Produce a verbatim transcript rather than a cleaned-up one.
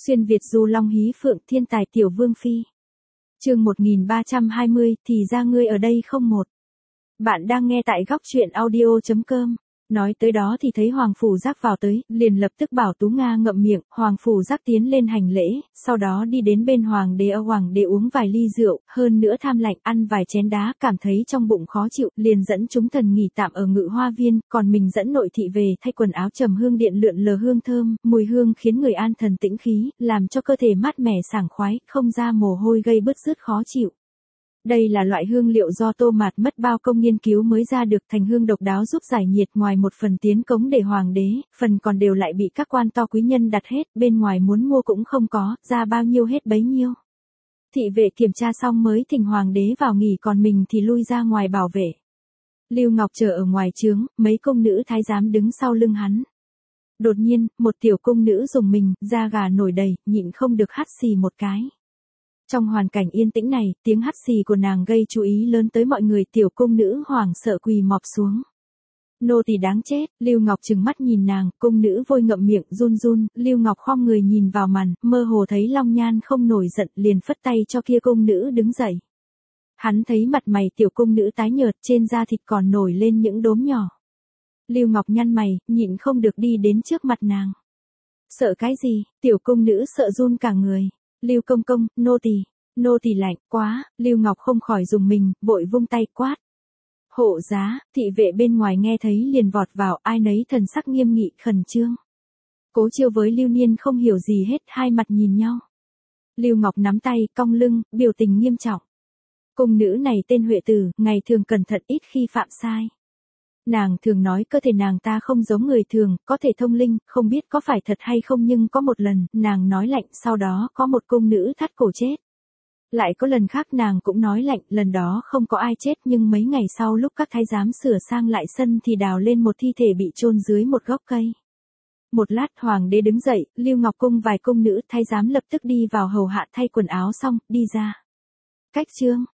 Xuyên Việt du long hí phượng thiên tài tiểu vương phi. Chương một nghìn ba trăm hai mươi, thì ra ngươi ở đây không một. Bạn đang nghe tại góc truyện audio chấm com. Nói tới đó thì thấy Hoàng Phủ Giác vào tới, liền lập tức bảo Tú Nga ngậm miệng. Hoàng Phủ Giác tiến lên hành lễ, sau đó đi đến bên Hoàng đế. Ở Hoàng đế uống vài ly rượu, hơn nữa tham lạnh, ăn vài chén đá, cảm thấy trong bụng khó chịu, liền dẫn chúng thần nghỉ tạm ở Ngự Hoa Viên, còn mình dẫn nội thị về thay quần áo. Trầm hương điện lượn lờ hương thơm, mùi hương khiến người an thần tĩnh khí, làm cho cơ thể mát mẻ sảng khoái, không ra mồ hôi gây bứt rứt khó chịu. Đây là loại hương liệu do Tô Mạt mất bao công nghiên cứu mới ra được, thành hương độc đáo giúp giải nhiệt, ngoài một phần tiến cống để hoàng đế, phần còn đều lại bị các quan to quý nhân đặt hết, bên ngoài muốn mua cũng không có, ra bao nhiêu hết bấy nhiêu. Thị vệ kiểm tra xong mới thỉnh hoàng đế vào nghỉ, còn mình thì lui ra ngoài bảo vệ. Lưu Ngọc chờ ở ngoài trướng, mấy công nữ thái giám đứng sau lưng hắn. Đột nhiên, một tiểu cung nữ rùng mình, da gà nổi đầy, nhịn không được hắt xì một cái. Trong hoàn cảnh yên tĩnh này, tiếng hắt xì của nàng gây chú ý lớn tới mọi người. Tiểu cung nữ hoảng sợ quỳ mọp xuống. Nô tỳ đáng chết. Lưu Ngọc trừng mắt nhìn nàng, cung nữ vội ngậm miệng run run. Lưu Ngọc khom người nhìn vào màn, mơ hồ thấy Long Nhan không nổi giận, liền phất tay cho kia cung nữ đứng dậy. Hắn thấy mặt mày tiểu cung nữ tái nhợt, trên da thịt còn nổi lên những đốm nhỏ. Lưu Ngọc nhăn mày, nhịn không được đi đến trước mặt nàng. Sợ cái gì? Tiểu cung nữ sợ run cả người. Lưu công công, nô tỳ, nô tỳ lạnh quá. Lưu Ngọc không khỏi dùng mình, vội vung tay quát. Hộ giá. Thị vệ bên ngoài nghe thấy liền vọt vào, ai nấy thần sắc nghiêm nghị, khẩn trương. Cố Chiêu với Lưu Niên không hiểu gì hết, hai mặt nhìn nhau. Lưu Ngọc nắm tay, cong lưng, biểu tình nghiêm trọng. Cung nữ này tên Huệ Tử, ngày thường cẩn thận ít khi phạm sai. Nàng thường nói cơ thể nàng ta không giống người thường, có thể thông linh, không biết có phải thật hay không, nhưng có một lần, nàng nói lạnh, sau đó có một cung nữ thắt cổ chết. Lại có lần khác nàng cũng nói lạnh, lần đó không có ai chết, nhưng mấy ngày sau lúc các thái giám sửa sang lại sân thì đào lên một thi thể bị chôn dưới một gốc cây. Một lát hoàng đế đứng dậy, Lưu Ngọc cung vài cung nữ thái giám lập tức đi vào hầu hạ, thay quần áo xong, đi ra. Cách chương,